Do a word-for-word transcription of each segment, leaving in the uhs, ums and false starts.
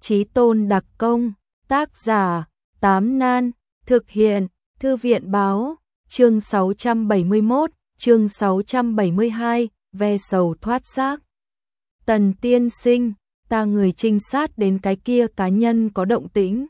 Chí Tôn đặc công, tác giả, Tám Nan, thực hiện, Thư viện báo, chương sáu trăm bảy mươi mốt, chương sáu trăm bảy mươi hai, ve sầu thoát xác. Tần tiên sinh, ta người trinh sát đến cái kia cá nhân có động tĩnh.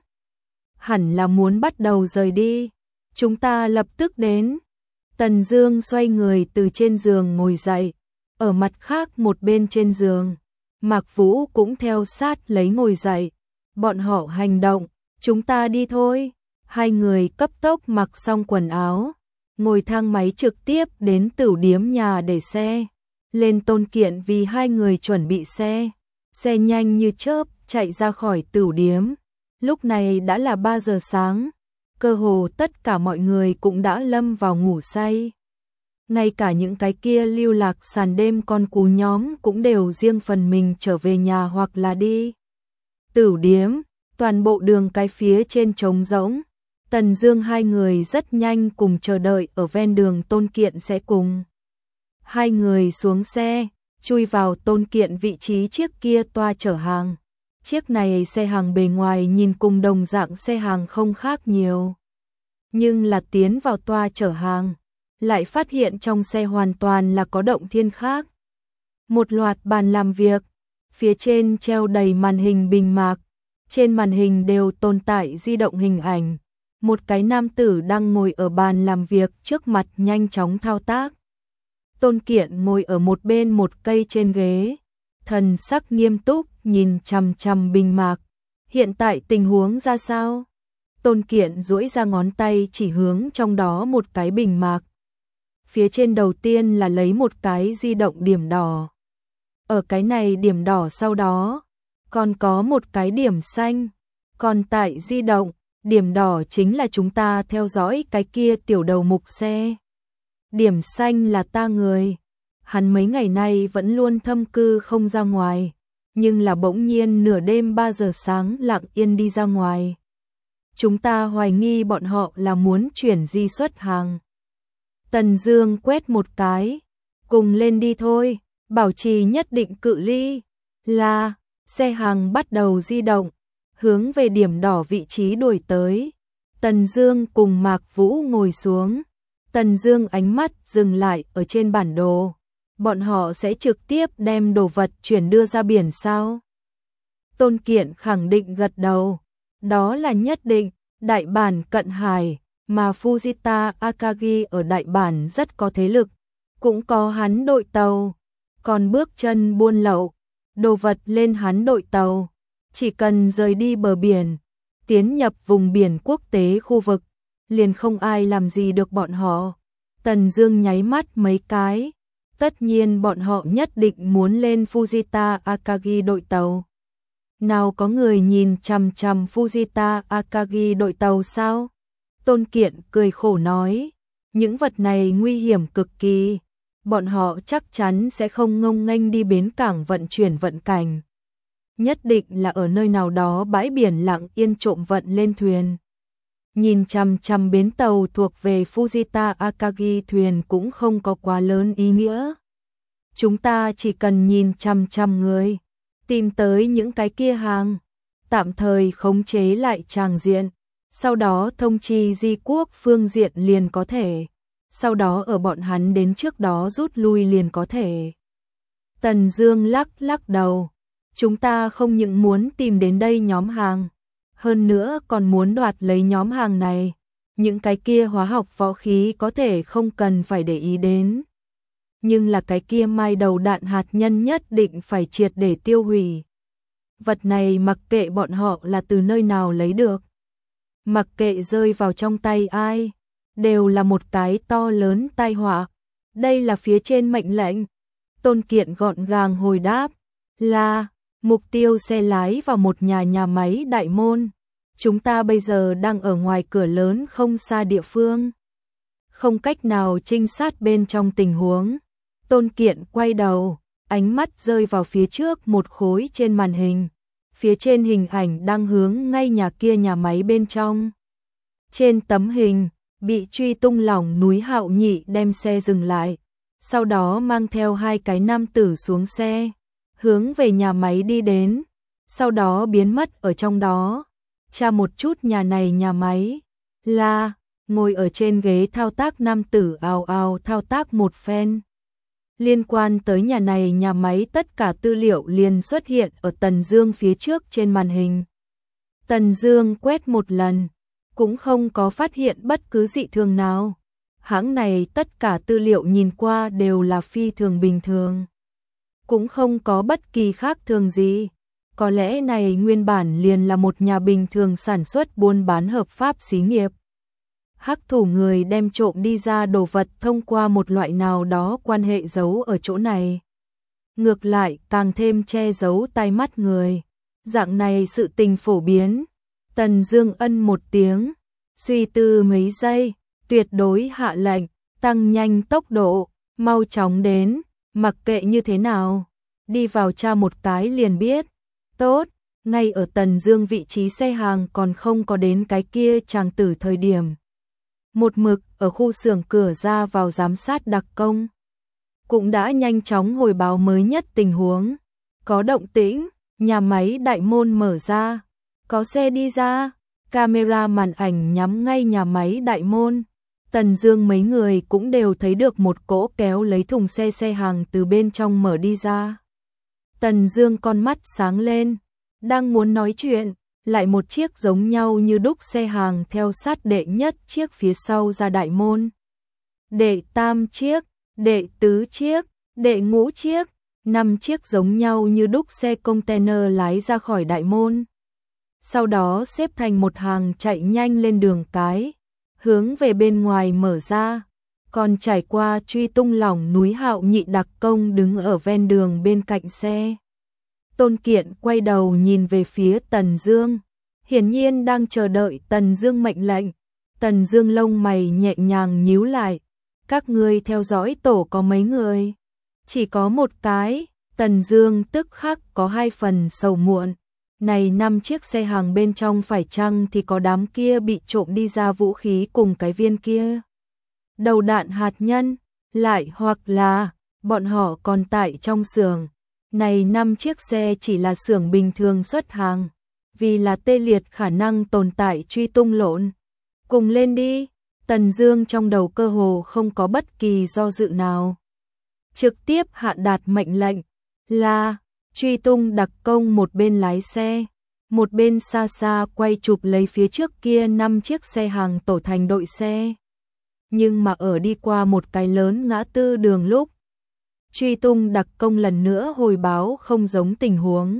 Hẳn là muốn bắt đầu rời đi, chúng ta lập tức đến. Tần Dương xoay người từ trên giường ngồi dậy, ở mặt khác một bên trên giường, Mạc Vũ cũng theo sát lấy ngồi dậy. Bọn họ hành động, chúng ta đi thôi. Hai người cấp tốc mặc xong quần áo, ngồi thang máy trực tiếp đến tửu điếm nhà để xe. Lên Tôn Kiện vì hai người chuẩn bị xe. Xe nhanh như chớp chạy ra khỏi tửu điếm. Lúc này đã là ba giờ sáng, cơ hồ tất cả mọi người cũng đã lâm vào ngủ say. Ngay cả những cái kia lưu lạc sàn đêm con cú nhóm cũng đều riêng phần mình trở về nhà hoặc là đi tửu điếm. Toàn bộ đường cái phía trên trống rỗng. Tần Dương hai người rất nhanh cùng chờ đợi ở ven đường. Tôn Kiện sẽ cùng hai người xuống xe, chui vào Tôn Kiện vị trí chiếc kia toa chở hàng. Chiếc này xe hàng bề ngoài nhìn cùng đồng dạng xe hàng không khác nhiều, nhưng là tiến vào toa chở hàng, lại phát hiện trong xe hoàn toàn là có động thiên khác. Một loạt bàn làm việc, phía trên treo đầy màn hình bình mạc, trên màn hình đều tồn tại di động hình ảnh. Một cái nam tử đang ngồi ở bàn làm việc trước mặt nhanh chóng thao tác. Tôn Kiện ngồi ở một bên một cây trên ghế, thần sắc nghiêm túc nhìn chằm chằm bình mạc. Hiện tại tình huống ra sao? Tôn Kiện duỗi ra ngón tay chỉ hướng trong đó một cái bình mạc. Phía trên đầu tiên là lấy một cái di động điểm đỏ. Ở cái này điểm đỏ sau đó còn có một cái điểm xanh. Còn tại di động, điểm đỏ chính là chúng ta theo dõi cái kia tiểu đầu mục xe. Điểm xanh là ta người. Hắn mấy ngày nay vẫn luôn thâm cư không ra ngoài, nhưng là bỗng nhiên nửa đêm ba giờ sáng lặng yên đi ra ngoài. Chúng ta hoài nghi bọn họ là muốn chuyển di xuất hàng. Tần Dương quét một cái, cùng lên đi thôi, bảo trì nhất định cự ly. Là, xe hàng bắt đầu di động, hướng về điểm đỏ vị trí đuổi tới. Tần Dương cùng Mạc Vũ ngồi xuống. Tần Dương ánh mắt dừng lại ở trên bản đồ. Bọn họ sẽ trực tiếp đem đồ vật chuyển đưa ra biển sao? Tôn Kiện khẳng định gật đầu. Đó là nhất định. Đại bản cận hải, mà Fujita Akagi ở đại bản rất có thế lực, cũng có hắn đội tàu. Còn bước chân buôn lậu đồ vật lên hắn đội tàu, chỉ cần rời đi bờ biển, tiến nhập vùng biển quốc tế khu vực, liền không ai làm gì được bọn họ. Tần Dương nháy mắt mấy cái, tất nhiên bọn họ nhất định muốn lên Fujita Akagi đội tàu. Nào có người nhìn chằm chằm Fujita Akagi đội tàu sao? Tôn Kiện cười khổ nói, những vật này nguy hiểm cực kỳ. Bọn họ chắc chắn sẽ không ngông nghênh đi bến cảng vận chuyển vận cảnh. Nhất định là ở nơi nào đó bãi biển lặng yên trộm vận lên thuyền. Nhìn chằm chằm bến tàu thuộc về Fujita Akagi thuyền cũng không có quá lớn ý nghĩa. Chúng ta chỉ cần nhìn chằm chằm người, tìm tới những cái kia hàng, tạm thời khống chế lại tràng diện, sau đó thông chi di quốc phương diện liền có thể. Sau đó ở bọn hắn đến trước đó rút lui liền có thể. Tần Dương lắc lắc đầu. Chúng ta không những muốn tìm đến đây nhóm hàng, hơn nữa còn muốn đoạt lấy nhóm hàng này. Những cái kia hóa học võ khí có thể không cần phải để ý đến. Nhưng là cái kia mai đầu đạn hạt nhân nhất định phải triệt để tiêu hủy. Vật này mặc kệ bọn họ là từ nơi nào lấy được, mặc kệ rơi vào trong tay ai, đều là một cái to lớn tai họa. Đây là phía trên mệnh lệnh. Tôn Kiện gọn gàng hồi đáp, là mục tiêu xe lái vào một nhà nhà máy đại môn. Chúng ta bây giờ đang ở ngoài cửa lớn không xa địa phương, không cách nào trinh sát bên trong tình huống. Tôn Kiện quay đầu, ánh mắt rơi vào phía trước một khối trên màn hình. Phía trên hình ảnh đang hướng ngay nhà kia nhà máy bên trong. Trên tấm hình, bị truy tung lỏng núi Hạo Nhị đem xe dừng lại, sau đó mang theo hai cái nam tử xuống xe, hướng về nhà máy đi đến. sau đó biến mất ở trong đó. Tra một chút nhà này nhà máy. La, ngồi ở trên ghế thao tác nam tử ào ào thao tác một phen. Liên quan tới nhà này nhà máy tất cả tư liệu liền xuất hiện ở Tần Dương phía trước trên màn hình. Tần Dương quét một lần, cũng không có phát hiện bất cứ dị thường nào. Hãng này tất cả tư liệu nhìn qua đều là phi thường bình thường. Cũng không có bất kỳ khác thường gì. Có lẽ này nguyên bản liền là một nhà bình thường sản xuất buôn bán hợp pháp xí nghiệp. Hắc thủ người đem trộm đi ra đồ vật thông qua một loại nào đó quan hệ giấu ở chỗ này. Ngược lại càng thêm che giấu tai mắt người. Dạng này sự tình phổ biến. Tần Dương ân một tiếng, suy tư mấy giây, tuyệt đối hạ lệnh, tăng nhanh tốc độ, mau chóng đến, mặc kệ như thế nào, đi vào tra một cái liền biết. Tốt, ngay ở Tần Dương vị trí xe hàng còn không có đến cái kia chàng tử thời điểm. Một mực ở khu xưởng cửa ra vào giám sát đặc công. Cũng đã nhanh chóng hồi báo mới nhất tình huống. Có động tĩnh, nhà máy đại môn mở ra, có xe đi ra, camera màn ảnh nhắm ngay nhà máy đại môn. Tần Dương mấy người cũng đều thấy được một cỗ kéo lấy thùng xe xe hàng từ bên trong mở đi ra. Tần Dương con mắt sáng lên, đang muốn nói chuyện, lại một chiếc giống nhau như đúc xe hàng theo sát đệ nhất chiếc phía sau ra đại môn. Đệ tam chiếc, đệ tứ chiếc, đệ ngũ chiếc, năm chiếc giống nhau như đúc xe container lái ra khỏi đại môn. Sau đó xếp thành một hàng chạy nhanh lên đường cái, hướng về bên ngoài mở ra, còn trải qua truy tung lỏng núi Hạo Nhị đặc công đứng ở ven đường bên cạnh xe. Tôn Kiện quay đầu nhìn về phía Tần Dương, hiển nhiên đang chờ đợi Tần Dương mệnh lệnh. Tần Dương lông mày nhẹ nhàng nhíu lại, các ngươi theo dõi tổ có mấy người? Chỉ có một cái. Tần Dương tức khắc có hai phần sầu muộn. Này năm chiếc xe hàng bên trong phải chăng thì có đám kia bị trộm đi ra vũ khí cùng cái viên kia đầu đạn hạt nhân, lại hoặc là bọn họ còn tại trong xưởng. Này năm chiếc xe chỉ là xưởng bình thường xuất hàng, vì là tê liệt khả năng tồn tại truy tung lộn. Cùng lên đi. Tần Dương trong đầu cơ hồ không có bất kỳ do dự nào, trực tiếp hạ đạt mệnh lệnh là truy tung đặc công, một bên lái xe, một bên xa xa quay chụp lấy phía trước kia năm chiếc xe hàng tổ thành đội xe. Nhưng mà ở đi qua một cái lớn ngã tư đường lúc, truy tung đặc công lần nữa hồi báo không giống tình huống.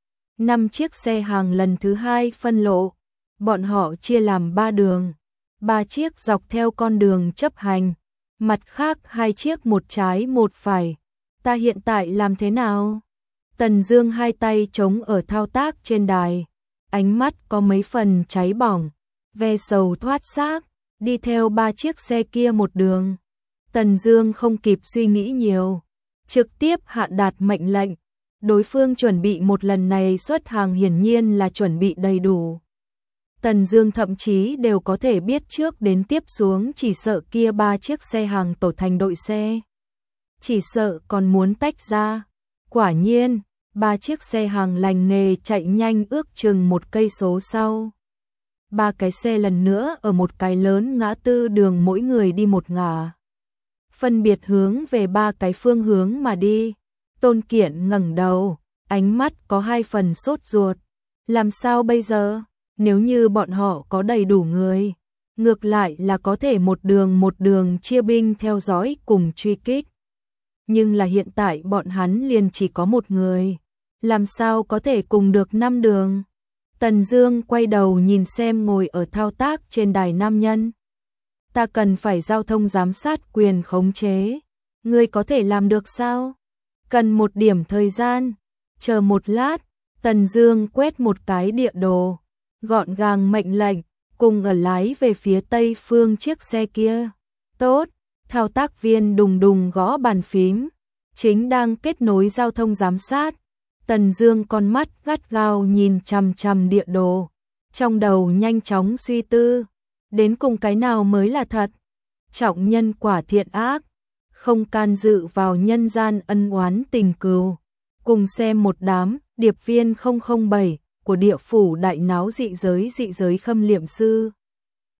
Năm chiếc xe hàng lần thứ hai phân lộ, bọn họ chia làm ba đường, ba chiếc dọc theo con đường chấp hành, mặt khác hai chiếc một trái một phải. Ta hiện tại làm thế nào? Tần Dương hai tay chống ở thao tác trên đài, ánh mắt có mấy phần cháy bỏng, ve sầu thoát xác, đi theo ba chiếc xe kia một đường. Tần Dương không kịp suy nghĩ nhiều, trực tiếp hạ đạt mệnh lệnh. Đối phương chuẩn bị một lần này xuất hàng hiển nhiên là chuẩn bị đầy đủ. Tần Dương thậm chí đều có thể biết trước đến tiếp xuống chỉ sợ kia ba chiếc xe hàng tổ thành đội xe, chỉ sợ còn muốn tách ra. Quả nhiên, ba chiếc xe hàng lành nghề chạy nhanh ước chừng một cây số sau. Ba cái xe lần nữa ở một cái lớn ngã tư đường mỗi người đi một ngả, phân biệt hướng về ba cái phương hướng mà đi. Tôn Kiện ngẩng đầu, ánh mắt có hai phần sốt ruột. Làm sao bây giờ? Nếu như bọn họ có đầy đủ người, ngược lại là có thể một đường một đường chia binh theo dõi cùng truy kích. Nhưng là hiện tại bọn hắn liền chỉ có một người, làm sao có thể cùng được năm đường? Tần Dương quay đầu nhìn xem ngồi ở thao tác trên đài nam nhân. Ta cần phải giao thông giám sát quyền khống chế, ngươi có thể làm được sao? Cần một điểm thời gian, chờ một lát. Tần Dương quét một cái địa đồ, gọn gàng mệnh lệnh, cùng ở lái về phía tây phương chiếc xe kia. Tốt. Thao tác viên đùng đùng gõ bàn phím, chính đang kết nối giao thông giám sát. Tần Dương con mắt gắt gao nhìn chằm chằm địa đồ, trong đầu nhanh chóng suy tư, đến cùng cái nào mới là thật? Trọng nhân quả thiện ác, không can dự vào nhân gian ân oán tình cừu, Cùng xem một đám điệp viên không không bảy của địa phủ đại náo dị giới dị giới khâm liệm sư.